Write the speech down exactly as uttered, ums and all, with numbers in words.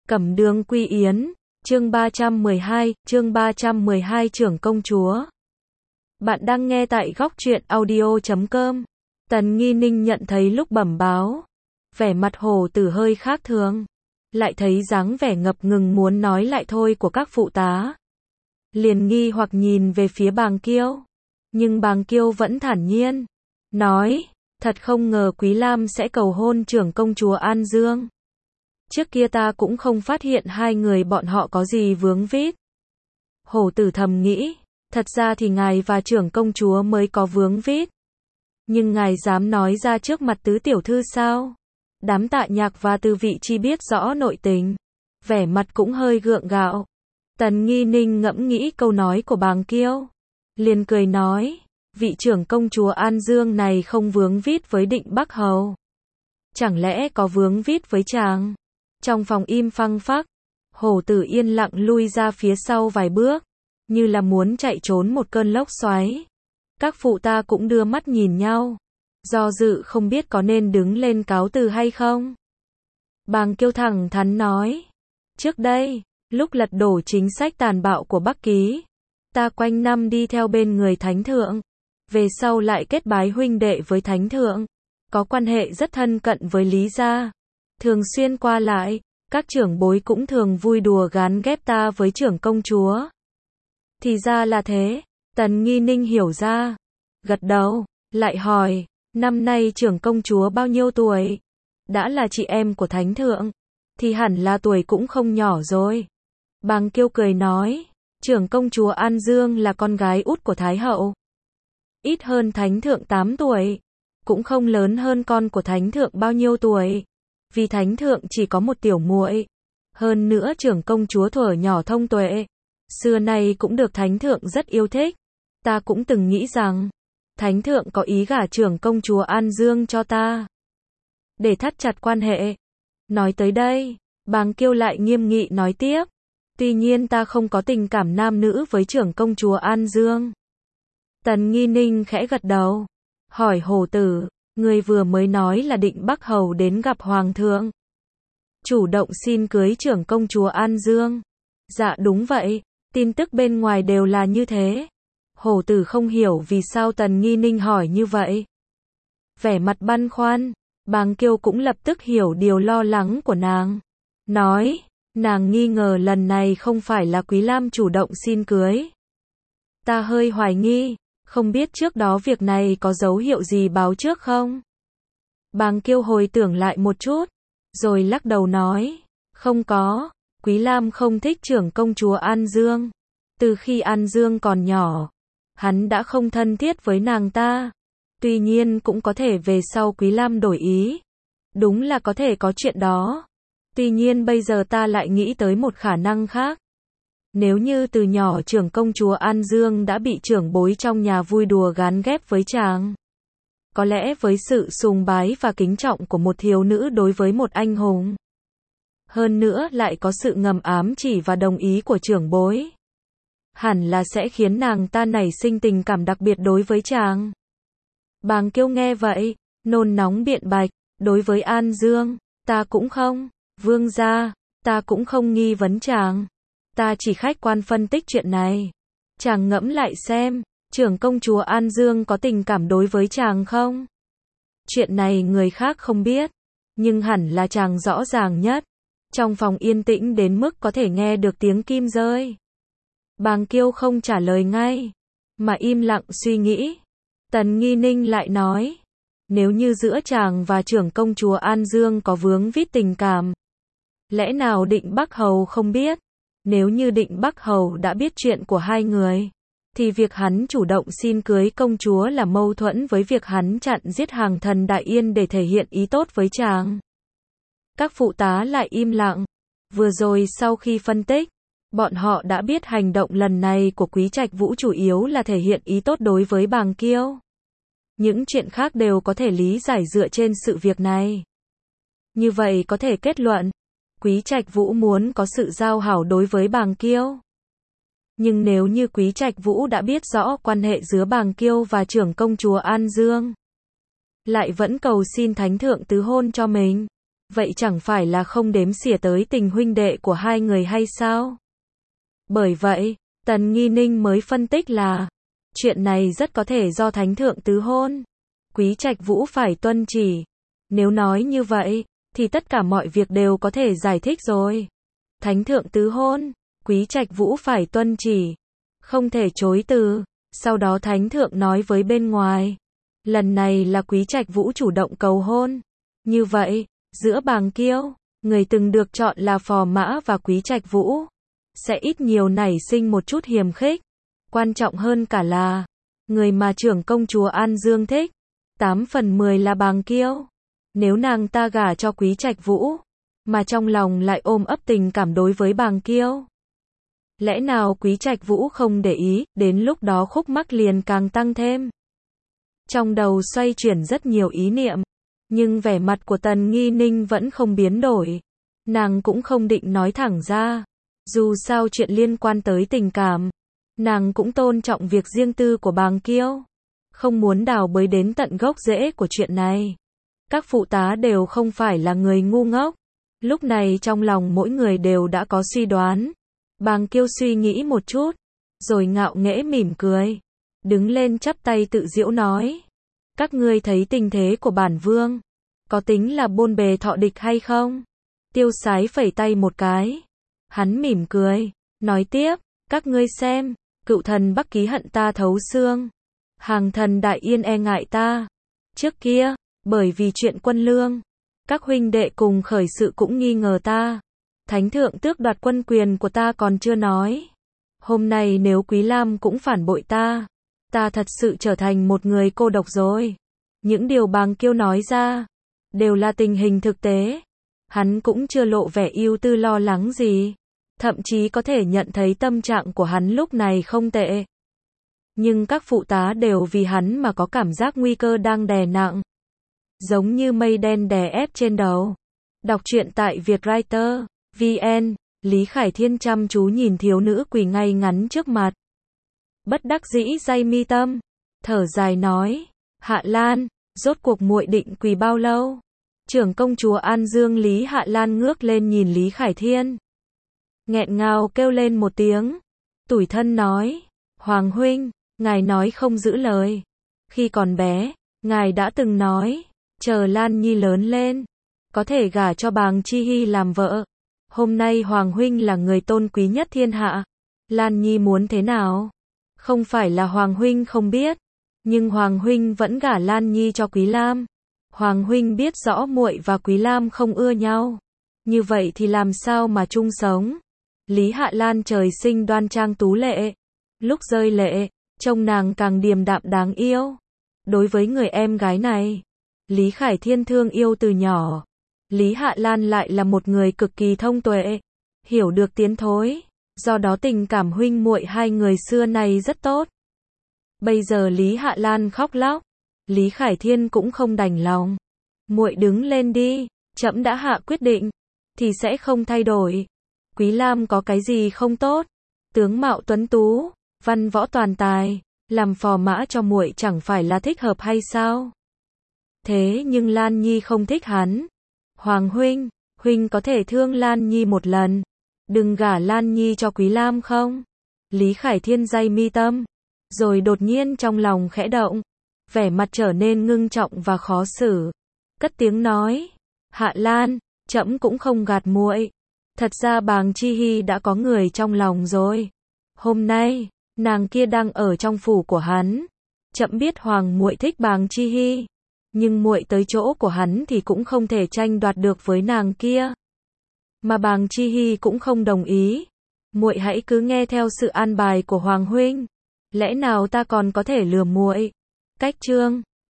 Cẩm Đường Quy Yến, chương ba trăm mười hai, chương ba trăm mười hai Trưởng công chúa. Bạn đang nghe tại góc truyện audio chấm com. Tần Nghi Ninh nhận thấy lúc bẩm báo, vẻ mặt Hổ Tử hơi khác thường, lại thấy dáng vẻ ngập ngừng muốn nói lại thôi của các phụ tá. Liền nghi hoặc nhìn về phía Bàng Kiêu, nhưng Bàng Kiêu vẫn thản nhiên, nói, thật không ngờ Quý Lam sẽ cầu hôn trưởng công chúa An Dương. Trước kia ta cũng không phát hiện hai người bọn họ có gì vướng víu. Hổ Tử thầm nghĩ, thật ra thì ngài và trưởng công chúa mới có vướng víu. Nhưng ngài dám nói ra trước mặt tứ tiểu thư sao? Đám Tạ Nhạc và Từ Vị Chi biết rõ nội tình, vẻ mặt cũng hơi gượng gạo. Tần Nghi Ninh ngẫm nghĩ câu nói của Bàng Kiêu, liền cười nói, vị trưởng công chúa An Dương này không vướng víu với Định Bắc Hầu. Chẳng lẽ có vướng víu với chàng? Trong phòng im phăng phắc, Hổ Tử yên lặng lui ra phía sau vài bước, như là muốn chạy trốn một cơn lốc xoáy. Các phụ ta cũng đưa mắt nhìn nhau, do dự không biết có nên đứng lên cáo từ hay không. Bàng Kiêu thẳng thắn nói, trước đây, lúc lật đổ chính sách tàn bạo của Bắc Ký, ta quanh năm đi theo bên người Thánh Thượng, về sau lại kết bái huynh đệ với Thánh Thượng, có quan hệ rất thân cận với Lý gia, thường xuyên qua lại, các trưởng bối cũng thường vui đùa gán ghép ta với trưởng công chúa. Thì ra là thế, Tần Nghi Ninh hiểu ra, gật đầu, lại hỏi, năm nay trưởng công chúa bao nhiêu tuổi? Đã là chị em của Thánh Thượng, thì hẳn là tuổi cũng không nhỏ rồi. Bàng Kiêu cười nói, trưởng công chúa An Dương là con gái út của Thái Hậu. Ít hơn Thánh Thượng tám tuổi, cũng không lớn hơn con của Thánh Thượng bao nhiêu tuổi. Vì Thánh Thượng chỉ có một tiểu muội, hơn nữa trưởng công chúa thuở nhỏ thông tuệ, xưa nay cũng được Thánh Thượng rất yêu thích. Ta cũng từng nghĩ rằng, Thánh Thượng có ý gả trưởng công chúa An Dương cho ta, để thắt chặt quan hệ. Nói tới đây, Bàng Kiêu lại nghiêm nghị nói tiếp, tuy nhiên ta không có tình cảm nam nữ với trưởng công chúa An Dương. Tần Nghi Ninh khẽ gật đầu, hỏi Hổ Tử, người vừa mới nói là Định Bắc Hầu đến gặp Hoàng thượng, chủ động xin cưới trưởng công chúa An Dương. Dạ đúng vậy, tin tức bên ngoài đều là như thế. Hổ Tử không hiểu vì sao Tần Nghi Ninh hỏi như vậy. Vẻ mặt băn khoăn, Bàng Kiêu cũng lập tức hiểu điều lo lắng của nàng. Nói, nàng nghi ngờ lần này không phải là Quý Lam chủ động xin cưới. Ta hơi hoài nghi, không biết trước đó việc này có dấu hiệu gì báo trước không? Bàng Kiêu hồi tưởng lại một chút, rồi lắc đầu nói, không có, Quý Lam không thích trưởng công chúa An Dương. Từ khi An Dương còn nhỏ, hắn đã không thân thiết với nàng ta. Tuy nhiên cũng có thể về sau Quý Lam đổi ý. Đúng là có thể có chuyện đó. Tuy nhiên bây giờ ta lại nghĩ tới một khả năng khác. Nếu như từ nhỏ trưởng công chúa An Dương đã bị trưởng bối trong nhà vui đùa gán ghép với chàng, có lẽ với sự sùng bái và kính trọng của một thiếu nữ đối với một anh hùng, hơn nữa lại có sự ngầm ám chỉ và đồng ý của trưởng bối, hẳn là sẽ khiến nàng ta nảy sinh tình cảm đặc biệt đối với chàng. Bàng Kiêu nghe vậy, nôn nóng biện bạch, đối với An Dương, ta cũng không, vương gia, ta cũng không nghi vấn chàng. Ta chỉ khách quan phân tích chuyện này. Chàng ngẫm lại xem, trưởng công chúa An Dương có tình cảm đối với chàng không? Chuyện này người khác không biết, nhưng hẳn là chàng rõ ràng nhất. Trong phòng yên tĩnh đến mức có thể nghe được tiếng kim rơi. Bàng Kiêu không trả lời ngay, mà im lặng suy nghĩ. Tần Nghi Ninh lại nói, nếu như giữa chàng và trưởng công chúa An Dương có vướng víu tình cảm, lẽ nào Định Bắc Hầu không biết? Nếu như Định Bắc Hầu đã biết chuyện của hai người, thì việc hắn chủ động xin cưới công chúa là mâu thuẫn với việc hắn chặn giết hàng thần Đại Yên để thể hiện ý tốt với chàng. Các phụ tá lại im lặng. Vừa rồi sau khi phân tích, bọn họ đã biết hành động lần này của Quý Trạch Vũ chủ yếu là thể hiện ý tốt đối với Bàng Kiêu. Những chuyện khác đều có thể lý giải dựa trên sự việc này. Như vậy có thể kết luận, Quý Trạch Vũ muốn có sự giao hảo đối với Bàng Kiêu. Nhưng nếu như Quý Trạch Vũ đã biết rõ quan hệ giữa Bàng Kiêu và trưởng công chúa An Dương, lại vẫn cầu xin Thánh Thượng tứ hôn cho mình, vậy chẳng phải là không đếm xỉa tới tình huynh đệ của hai người hay sao? Bởi vậy, Tần Nghi Ninh mới phân tích là, chuyện này rất có thể do thánh thượng tứ hôn. Quý Trạch Vũ phải tuân chỉ. Nếu nói như vậy, thì tất cả mọi việc đều có thể giải thích rồi. Thánh thượng tứ hôn, Quý Trạch Vũ phải tuân chỉ. Không thể chối từ. Sau đó thánh thượng nói với bên ngoài. Lần này là Quý Trạch Vũ chủ động cầu hôn. Như vậy, giữa Bàng Kiêu, người từng được chọn là Phò Mã và Quý Trạch Vũ, sẽ ít nhiều nảy sinh một chút hiềm khích. Quan trọng hơn cả là, người mà trưởng công chúa An Dương thích, tám phần mười là Bàng Kiêu. Nếu nàng ta gả cho Quý Trạch Vũ, mà trong lòng lại ôm ấp tình cảm đối với Bàng Kiêu, lẽ nào Quý Trạch Vũ không để ý, đến lúc đó khúc mắc liền càng tăng thêm. Trong đầu xoay chuyển rất nhiều ý niệm, nhưng vẻ mặt của Tần Nghi Ninh vẫn không biến đổi. Nàng cũng không định nói thẳng ra. Dù sao chuyện liên quan tới tình cảm, nàng cũng tôn trọng việc riêng tư của Bàng Kiêu, không muốn đào bới đến tận gốc rễ của chuyện này. Các phụ tá đều không phải là người ngu ngốc. Lúc này trong lòng mỗi người đều đã có suy đoán. Bàng Kiêu suy nghĩ một chút, rồi ngạo nghễ mỉm cười, đứng lên chắp tay tự giễu nói: các ngươi thấy tình thế của bản vương, có tính là bôn bề thọ địch hay không? Tiêu Sái phẩy tay một cái. Hắn mỉm cười, nói tiếp: các ngươi xem, cựu thần Bắc Ký hận ta thấu xương, hàng thần Đại Yên e ngại ta. Trước kia, bởi vì chuyện quân lương, các huynh đệ cùng khởi sự cũng nghi ngờ ta. Thánh thượng tước đoạt quân quyền của ta còn chưa nói. Hôm nay nếu Quý Lam cũng phản bội ta, ta thật sự trở thành một người cô độc rồi. Những điều Bàng Kiêu nói ra, đều là tình hình thực tế. Hắn cũng chưa lộ vẻ ưu tư lo lắng gì. Thậm chí có thể nhận thấy tâm trạng của hắn lúc này không tệ. Nhưng các phụ tá đều vì hắn mà có cảm giác nguy cơ đang đè nặng. Giống như mây đen đè ép trên đầu. Đọc truyện tại Vietwriter chấm vn, Lý Khải Thiên chăm chú nhìn thiếu nữ quỳ ngay ngắn trước mặt. Bất đắc dĩ day mi tâm, thở dài nói: Hạ Lan, rốt cuộc muội định quỳ bao lâu? Trưởng công chúa An Dương Lý Hạ Lan ngước lên nhìn Lý Khải Thiên, nghẹn ngào kêu lên một tiếng, tủi thân nói: Hoàng huynh, ngài nói không giữ lời. Khi còn bé, ngài đã từng nói, chờ Lan Nhi lớn lên, có thể gả cho Bàng Chi Hy làm vợ. Hôm nay Hoàng huynh là người tôn quý nhất thiên hạ. Lan Nhi muốn thế nào? Không phải là Hoàng huynh không biết, nhưng Hoàng huynh vẫn gả Lan Nhi cho Quý Lam. Hoàng huynh biết rõ muội và Quý Lam không ưa nhau, như vậy thì làm sao mà chung sống? Lý Hạ Lan trời sinh đoan trang tú lệ, lúc rơi lệ, trông nàng càng điềm đạm đáng yêu. Đối với người em gái này, Lý Khải Thiên thương yêu từ nhỏ. Lý Hạ Lan lại là một người cực kỳ thông tuệ, hiểu được tiến thối, do đó tình cảm huynh muội hai người xưa này rất tốt. Bây giờ Lý Hạ Lan khóc lóc, Lý Khải Thiên cũng không đành lòng. Muội đứng lên đi, trẫm đã hạ quyết định, thì sẽ không thay đổi. Quý Lam có cái gì không tốt? Tướng mạo tuấn tú, văn võ toàn tài, làm phò mã cho muội chẳng phải là thích hợp hay sao? Thế nhưng Lan Nhi không thích hắn. Hoàng huynh, huynh có thể thương Lan Nhi một lần, đừng gả Lan Nhi cho Quý Lam không? Lý Khải Thiên day mi tâm, rồi đột nhiên trong lòng khẽ động, vẻ mặt trở nên ngưng trọng và khó xử, cất tiếng nói: Hạ Lan, trẫm cũng không gạt muội, thật ra Bàng Chi Hy đã có người trong lòng rồi. Hôm nay, nàng kia đang ở trong phủ của hắn. Trẫm biết Hoàng muội thích Bàng Chi Hy, nhưng muội tới chỗ của hắn thì cũng không thể tranh đoạt được với nàng kia. Mà Bàng Chi Hy cũng không đồng ý. Muội hãy cứ nghe theo sự an bài của Hoàng huynh. Lẽ nào ta còn có thể lừa muội? Cách chương